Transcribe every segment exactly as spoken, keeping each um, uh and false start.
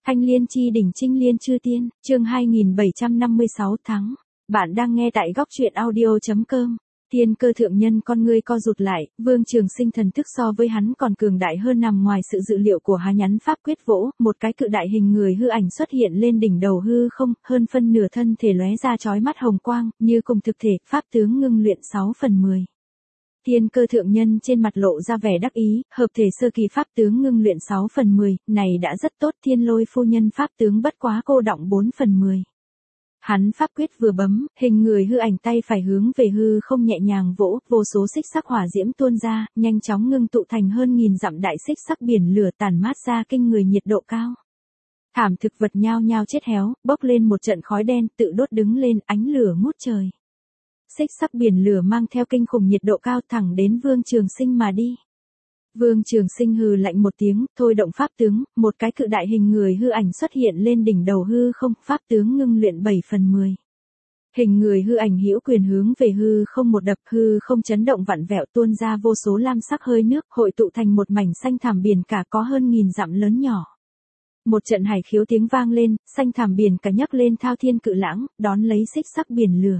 Thanh liên chi đỉnh trinh liên chư tiên, chương hai nghìn bảy trăm năm mươi sáu tháng. Bạn đang nghe tại góc truyện audio.com. Thiên Cơ thượng nhân con ngươi co rụt lại, Vương Trường Sinh thần thức so với hắn còn cường đại hơn nằm ngoài sự dự liệu của hắn, nhắn pháp quyết vỗ, một cái cự đại hình người hư ảnh xuất hiện lên đỉnh đầu hư không, hơn phân nửa thân thể lóe ra chói mắt hồng quang, như cùng thực thể, pháp tướng ngưng luyện sáu phần mười. Thiên Cơ thượng nhân trên mặt lộ ra vẻ đắc ý, hợp thể sơ kỳ pháp tướng ngưng luyện sáu phần mười, này đã rất tốt. Thiên Lôi phu nhân pháp tướng bất quá cô đọng bốn phần mười. Hắn pháp quyết vừa bấm, hình người hư ảnh tay phải hướng về hư không nhẹ nhàng vỗ, vô số xích sắc hỏa diễm tuôn ra, nhanh chóng ngưng tụ thành hơn nghìn dặm đại xích sắc biển lửa tản mát ra kinh người nhiệt độ cao. Thảm thực vật nhao nhao chết héo, bốc lên một trận khói đen, tự đốt đứng lên, ánh lửa ngút trời. Xích sắc biển lửa mang theo kinh khủng nhiệt độ cao thẳng đến Vương Trường Sinh mà đi. Vương Trường Sinh hừ lạnh một tiếng, thôi động pháp tướng, một cái cự đại hình người hư ảnh xuất hiện lên đỉnh đầu hư không, pháp tướng ngưng luyện bảy phần mười. Hình người hư ảnh hữu quyền hướng về hư không một đập, hư không chấn động vặn vẹo tuôn ra vô số lam sắc hơi nước, hội tụ thành một mảnh xanh thảm biển cả có hơn nghìn dặm lớn nhỏ. Một trận hải khiếu tiếng vang lên, xanh thảm biển cả nhấc lên thao thiên cự lãng, đón lấy xích sắc biển lửa.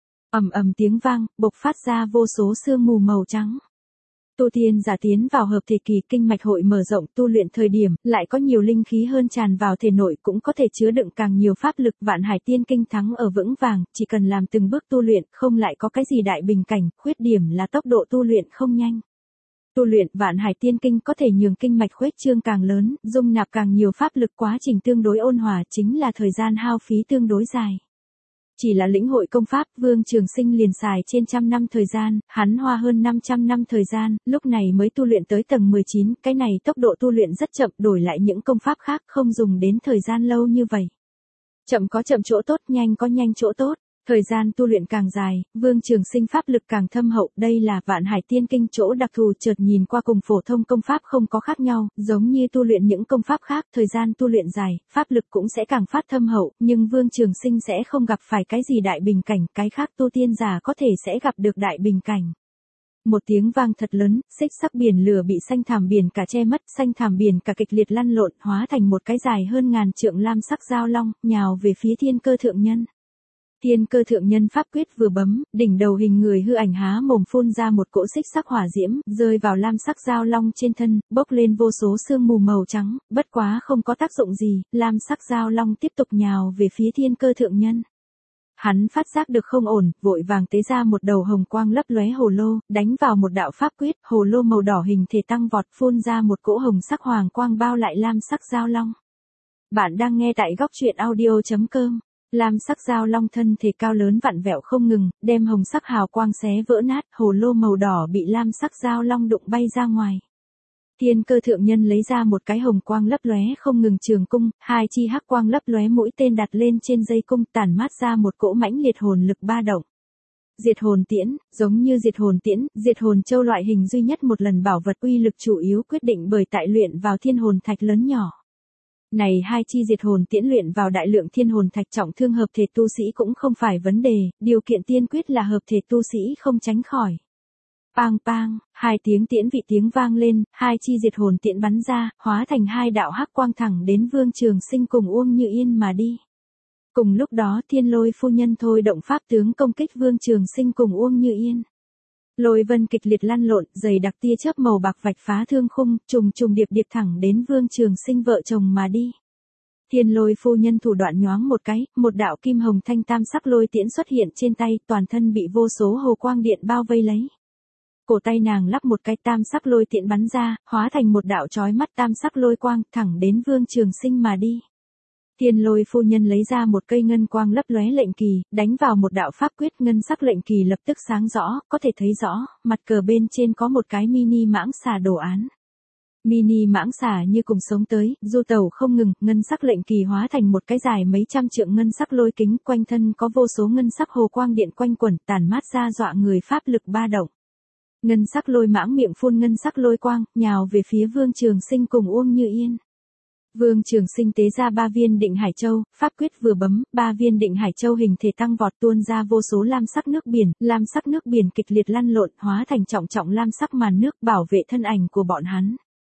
Ầm ầm tiếng vang, bộc phát ra vô số sương mù màu trắng. Tu tiên giả tiến vào hợp thể kỳ, kinh mạch hội mở rộng, tu luyện thời điểm, lại có nhiều linh khí hơn tràn vào thể nội, cũng có thể chứa đựng càng nhiều pháp lực. Vạn Hải Tiên Kinh thắng ở vững vàng, chỉ cần làm từng bước tu luyện, không lại có cái gì đại bình cảnh, khuyết điểm là tốc độ tu luyện không nhanh. Tu luyện Vạn Hải Tiên Kinh có thể nhường kinh mạch khuếch trương càng lớn, dung nạp càng nhiều pháp lực, quá trình tương đối ôn hòa, chính là thời gian hao phí tương đối dài. Chỉ là lĩnh hội công pháp, Vương Trường Sinh liền xài trên trăm năm thời gian, hắn hoa hơn năm trăm năm thời gian, lúc này mới tu luyện tới tầng mười chín, cái này tốc độ tu luyện rất chậm, đổi lại những công pháp khác không dùng đến thời gian lâu như vậy. Chậm có chậm chỗ tốt, nhanh có nhanh chỗ tốt. Thời gian tu luyện càng dài, Vương Trường Sinh pháp lực càng thâm hậu, đây là Vạn Hải Tiên Kinh chỗ đặc thù, chợt nhìn qua cùng phổ thông công pháp không có khác nhau, giống như tu luyện những công pháp khác, thời gian tu luyện dài, pháp lực cũng sẽ càng phát thâm hậu, nhưng Vương Trường Sinh sẽ không gặp phải cái gì đại bình cảnh, cái khác tu tiên giả có thể sẽ gặp được đại bình cảnh. Một tiếng vang thật lớn, xích sắc biển lửa bị xanh thảm biển cả che mất, xanh thảm biển cả kịch liệt lăn lộn, hóa thành một cái dài hơn ngàn trượng lam sắc dao long, nhào về phía Thiên Cơ thượng nhân. Thiên Cơ thượng nhân pháp quyết vừa bấm, đỉnh đầu hình người hư ảnh há mồm phun ra một cỗ xích sắc hỏa diễm, rơi vào lam sắc dao long trên thân, bốc lên vô số sương mù màu trắng, bất quá không có tác dụng gì, lam sắc dao long tiếp tục nhào về phía Thiên Cơ thượng nhân. Hắn phát giác được không ổn, vội vàng tế ra một đầu hồng quang lấp lóe hồ lô, đánh vào một đạo pháp quyết, hồ lô màu đỏ hình thể tăng vọt, phun ra một cỗ hồng sắc hoàng quang bao lại lam sắc dao long. Bạn đang nghe tại góc truyện audio.com. Lam sắc dao long thân thể cao lớn vặn vẹo không ngừng, đem hồng sắc hào quang xé vỡ nát, hồ lô màu đỏ bị lam sắc dao long đụng bay ra ngoài. Thiên Cơ thượng nhân lấy ra một cái hồng quang lấp lóe không ngừng trường cung, hai chi hắc quang lấp lóe mũi tên đặt lên trên dây cung, tản mát ra một cỗ mãnh liệt hồn lực ba động. Diệt hồn tiễn, giống như diệt hồn tiễn, diệt hồn châu loại hình duy nhất một lần bảo vật, uy lực chủ yếu quyết định bởi tại luyện vào thiên hồn thạch lớn nhỏ. Này hai chi diệt hồn tiễn luyện vào đại lượng thiên hồn thạch, trọng thương hợp thể tu sĩ cũng không phải vấn đề, điều kiện tiên quyết là hợp thể tu sĩ không tránh khỏi. Pang pang, hai tiếng tiễn vị tiếng vang lên, hai chi diệt hồn tiễn bắn ra, hóa thành hai đạo hắc quang thẳng đến Vương Trường Sinh cùng Uông Như Yên mà đi. Cùng lúc đó Thiên Lôi phu nhân thôi động pháp tướng công kích Vương Trường Sinh cùng Uông Như Yên. Lôi vân kịch liệt lăn lộn, dày đặc tia chớp màu bạc vạch phá thương khung, trùng trùng điệp điệp thẳng đến Vương Trường Sinh vợ chồng mà đi. Thiên Lôi phu nhân thủ đoạn nhoáng một cái, một đạo kim hồng thanh tam sắc lôi tiễn xuất hiện trên tay, toàn thân bị vô số hồ quang điện bao vây lấy. Cổ tay nàng lắp một cái tam sắc lôi tiễn bắn ra, hóa thành một đạo chói mắt tam sắc lôi quang, thẳng đến Vương Trường Sinh mà đi. Thiên Lôi phu nhân lấy ra một cây ngân quang lấp lóe lệnh kỳ, đánh vào một đạo pháp quyết, ngân sắc lệnh kỳ lập tức sáng rõ, có thể thấy rõ, mặt cờ bên trên có một cái mini mãng xà đồ án. Mini mãng xà như cùng sống tới, du tẩu không ngừng, ngân sắc lệnh kỳ hóa thành một cái dài mấy trăm trượng ngân sắc lôi kính, quanh thân có vô số ngân sắc hồ quang điện quanh quẩn, tản mát ra dọa người pháp lực ba động. Ngân sắc lôi mãng miệng phun ngân sắc lôi quang, nhào về phía Vương Trường Sinh cùng Uông Như Yên. Vương Trường Sinh tế ra ba viên Định Hải Châu, pháp quyết vừa bấm, ba viên Định Hải Châu hình thể tăng vọt tuôn ra vô số lam sắc nước biển, lam sắc nước biển kịch liệt lăn lộn, hóa thành trọng trọng lam sắc màn nước bảo vệ thân ảnh của bọn hắn.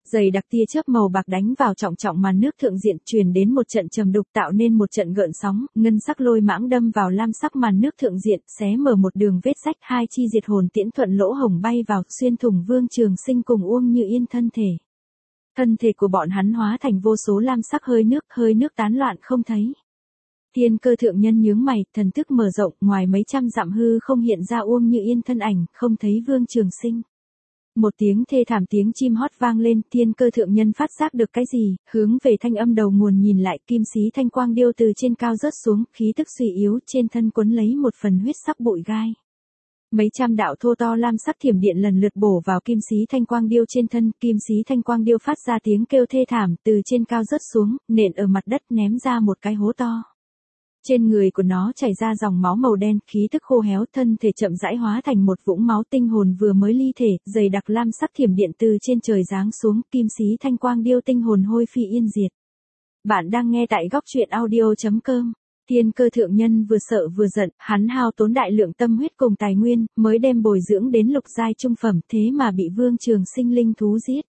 Dày đặc tia chớp màu bạc đánh vào trọng trọng màn nước thượng diện, truyền đến một trận trầm đục tạo nên một trận gợn sóng, ngân sắc lôi mãng đâm vào lam sắc màn nước thượng diện, xé mở một đường vết rách, hai chi diệt hồn tiễn thuận lỗ hổng bay vào, xuyên thủng Vương Trường Sinh cùng Uông Như Yên thân thể. Thân thể của bọn hắn hóa thành vô số lam sắc hơi nước, hơi nước tán loạn không thấy. Thiên Cơ thượng nhân nhướng mày, thần thức mở rộng, ngoài mấy trăm dặm hư không hiện ra Uông Như Yên thân ảnh, không thấy Vương Trường Sinh. Một tiếng thê thảm tiếng chim hót vang lên, Thiên Cơ thượng nhân phát giác được cái gì, hướng về thanh âm đầu nguồn nhìn lại, kim xí thanh quang điêu từ trên cao rớt xuống, khí tức suy yếu, trên thân quấn lấy một phần huyết sắc bụi gai. Mấy trăm đạo thô to lam sắc thiểm điện lần lượt bổ vào kim xí thanh quang điêu trên thân, kim xí thanh quang điêu phát ra tiếng kêu thê thảm, từ trên cao rớt xuống, nện ở mặt đất ném ra một cái hố to. Trên người của nó chảy ra dòng máu màu đen, khí tức khô héo, thân thể chậm rãi hóa thành một vũng máu, tinh hồn vừa mới ly thể, dày đặc lam sắc thiểm điện từ trên trời giáng xuống, kim xí thanh quang điêu tinh hồn hôi phi yên diệt. Bạn đang nghe tại góc truyện audio chấm com. Thiên Cơ thượng nhân vừa sợ vừa giận, hắn hao tốn đại lượng tâm huyết cùng tài nguyên, mới đem bồi dưỡng đến lục giai trung phẩm, thế mà bị Vương Trường Sinh linh thú giết.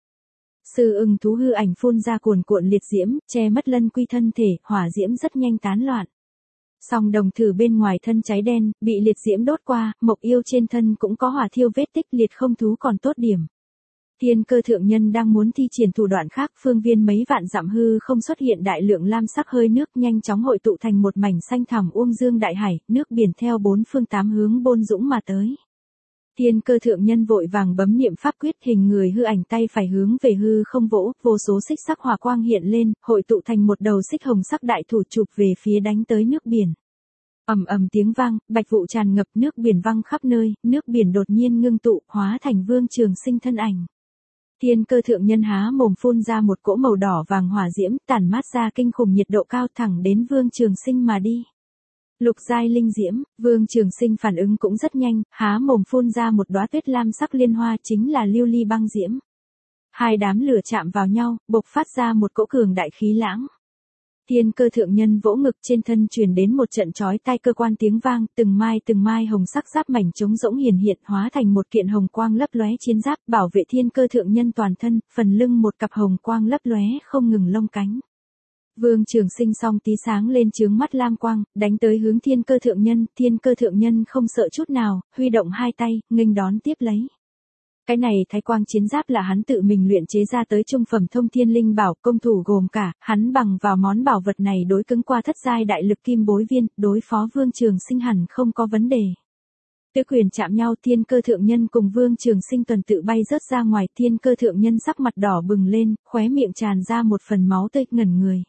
Sư ưng thú hư ảnh phun ra cuồn cuộn liệt diễm, che mất lân quy thân thể, hỏa diễm rất nhanh tán loạn. Song đồng thử bên ngoài thân cháy đen, bị liệt diễm đốt qua, mộc yêu trên thân cũng có hỏa thiêu vết tích, liệt không thú còn tốt điểm. Thiên Cơ thượng nhân đang muốn thi triển thủ đoạn khác, phương viên mấy vạn dặm hư không xuất hiện đại lượng lam sắc hơi nước, nhanh chóng hội tụ thành một mảnh xanh thẳm uông dương đại hải, nước biển theo bốn phương tám hướng bôn dũng mà tới. Thiên Cơ thượng nhân vội vàng bấm niệm pháp quyết, hình người hư ảnh tay phải hướng về hư không vỗ, vô số xích sắc hỏa quang hiện lên, hội tụ thành một đầu xích hồng sắc đại thủ chụp về phía đánh tới nước biển. Ầm ầm tiếng vang, bạch vụ tràn ngập, nước biển văng khắp nơi, nước biển đột nhiên ngưng tụ, hóa thành Vương Trường Sinh thân ảnh. Thiên Cơ thượng nhân há mồm phun ra một cỗ màu đỏ vàng hỏa diễm, tản mát ra kinh khủng nhiệt độ cao, thẳng đến Vương Trường Sinh mà đi. Lục giai linh diễm, Vương Trường Sinh phản ứng cũng rất nhanh, há mồm phun ra một đóa tuyết lam sắc liên hoa, chính là lưu ly băng diễm. Hai đám lửa chạm vào nhau, bộc phát ra một cỗ cường đại khí lãng. Thiên Cơ thượng nhân vỗ ngực, trên thân truyền đến một trận chói tai cơ quan tiếng vang, từng mai từng mai hồng sắc giáp mảnh trống rỗng hiển hiện, hóa thành một kiện hồng quang lấp lóe chiến giáp, bảo vệ Thiên Cơ thượng nhân toàn thân, phần lưng một cặp hồng quang lấp lóe không ngừng lông cánh. Vương Trường Sinh song tí sáng lên chướng mắt lam quang, đánh tới hướng Thiên Cơ thượng nhân, Thiên Cơ thượng nhân không sợ chút nào, huy động hai tay, nghênh đón tiếp lấy. Cái này thái quang chiến giáp là hắn tự mình luyện chế ra tới trung phẩm thông thiên linh bảo, công thủ gồm cả, hắn bằng vào món bảo vật này đối cứng qua thất giai đại lực kim bối viên, đối phó Vương Trường Sinh hẳn không có vấn đề. Tứ quyền chạm nhau, Thiên Cơ thượng nhân cùng Vương Trường Sinh tuần tự bay rớt ra ngoài, Thiên Cơ thượng nhân sắc mặt đỏ bừng lên, khóe miệng tràn ra một phần máu tươi, ngẩn người.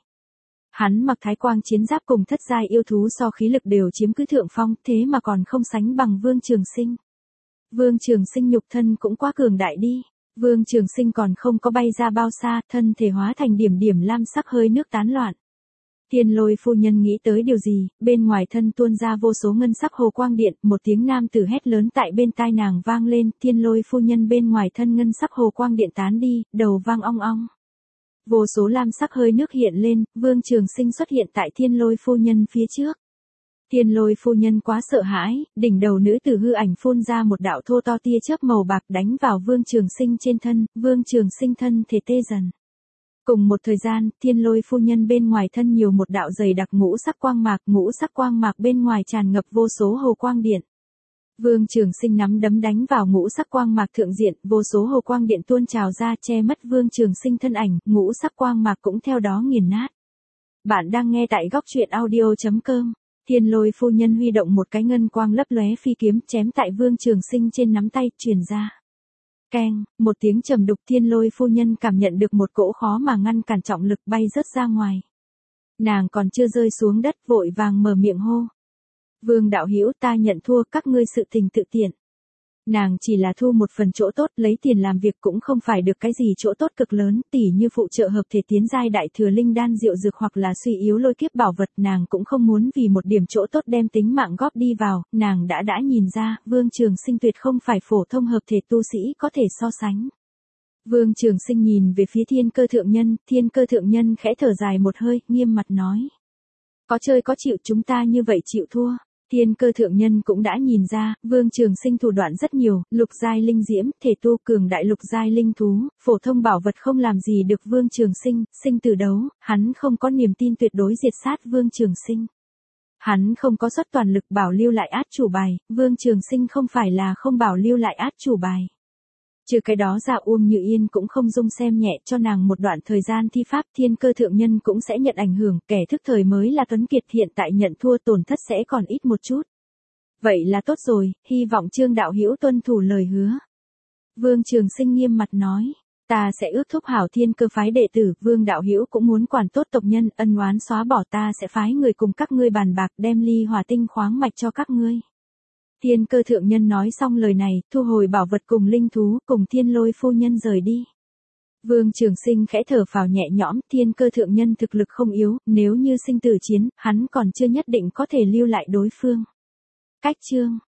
Hắn mặc thái quang chiến giáp cùng thất giai yêu thú so khí lực đều chiếm cứ thượng phong, thế mà còn không sánh bằng Vương Trường Sinh. Vương Trường Sinh nhục thân cũng quá cường đại đi. Vương Trường Sinh còn không có bay ra bao xa, thân thể hóa thành điểm điểm lam sắc hơi nước tán loạn. Thiên Lôi phu nhân nghĩ tới điều gì, bên ngoài thân tuôn ra vô số ngân sắc hồ quang điện, một tiếng nam tử hét lớn tại bên tai nàng vang lên, Thiên Lôi phu nhân bên ngoài thân ngân sắc hồ quang điện tán đi, đầu vang ong ong. Vô số lam sắc hơi nước hiện lên, Vương Trường Sinh xuất hiện tại Thiên Lôi phu nhân phía trước. Thiên Lôi phu nhân quá sợ hãi, đỉnh đầu nữ tử hư ảnh phun ra một đạo thô to tia chớp màu bạc đánh vào Vương Trường Sinh trên thân, Vương Trường Sinh thân thể tê dần. Cùng một thời gian, Thiên Lôi phu nhân bên ngoài thân nhiều một đạo dày đặc ngũ sắc quang mạc, ngũ sắc quang mạc bên ngoài tràn ngập vô số hồ quang điện. Vương Trường Sinh nắm đấm đánh vào ngũ sắc quang mạc thượng diện, vô số hồ quang điện tuôn trào ra che mất Vương Trường Sinh thân ảnh, ngũ sắc quang mạc cũng theo đó nghiền nát. Bạn đang nghe tại góc truyện audio chấm com. Thiên Lôi phu nhân huy động một cái ngân quang lấp lóe phi kiếm chém tại Vương Trường Sinh trên nắm tay, truyền ra. Keng, một tiếng trầm đục, Thiên Lôi phu nhân cảm nhận được một cỗ khó mà ngăn cản trọng lực bay rớt ra ngoài. Nàng còn chưa rơi xuống đất, vội vàng mở miệng hô. Vương đạo hữu, ta nhận thua, các ngươi sự tình tự tiện. Nàng chỉ là thu một phần chỗ tốt, lấy tiền làm việc cũng không phải được cái gì chỗ tốt cực lớn, tỉ như phụ trợ hợp thể tiến giai đại thừa linh đan diệu dược hoặc là suy yếu lôi kiếp bảo vật, nàng cũng không muốn vì một điểm chỗ tốt đem tính mạng góp đi vào, nàng đã đã nhìn ra, Vương Trường Sinh tuyệt không phải phổ thông hợp thể tu sĩ có thể so sánh. Vương Trường Sinh nhìn về phía Thiên Cơ thượng nhân, Thiên Cơ thượng nhân khẽ thở dài một hơi, nghiêm mặt nói. Có chơi có chịu, chúng ta như vậy chịu thua. Thiên cơ thượng nhân cũng đã nhìn ra, Vương Trường Sinh thủ đoạn rất nhiều, lục giai linh diễm, thể tu cường đại lục giai linh thú, phổ thông bảo vật không làm gì được Vương Trường Sinh, sinh tử đấu, hắn không có niềm tin tuyệt đối diệt sát Vương Trường Sinh. Hắn không có xuất toàn lực bảo lưu lại át chủ bài, Vương Trường Sinh không phải là không bảo lưu lại át chủ bài. Trừ cái đó ra Uông Như Yên cũng không dung xem nhẹ cho nàng một đoạn thời gian thi pháp, thiên cơ thượng nhân cũng sẽ nhận ảnh hưởng, kẻ thức thời mới là tuấn kiệt, hiện tại nhận thua tổn thất sẽ còn ít một chút. Vậy là tốt rồi, hy vọng Trương đạo hữu tuân thủ lời hứa. Vương Trường Sinh nghiêm mặt nói, ta sẽ ước thúc hảo thiên cơ phái đệ tử, Vương đạo hữu cũng muốn quản tốt tộc nhân, ân oán xóa bỏ, ta sẽ phái người cùng các ngươi bàn bạc đem ly hỏa tinh khoáng mạch cho các ngươi. Thiên cơ thượng nhân nói xong lời này, thu hồi bảo vật cùng linh thú, cùng Thiên Lôi phu nhân rời đi. Vương Trường Sinh khẽ thở phào nhẹ nhõm, thiên cơ thượng nhân thực lực không yếu, nếu như sinh tử chiến, hắn còn chưa nhất định có thể lưu lại đối phương. Cách chương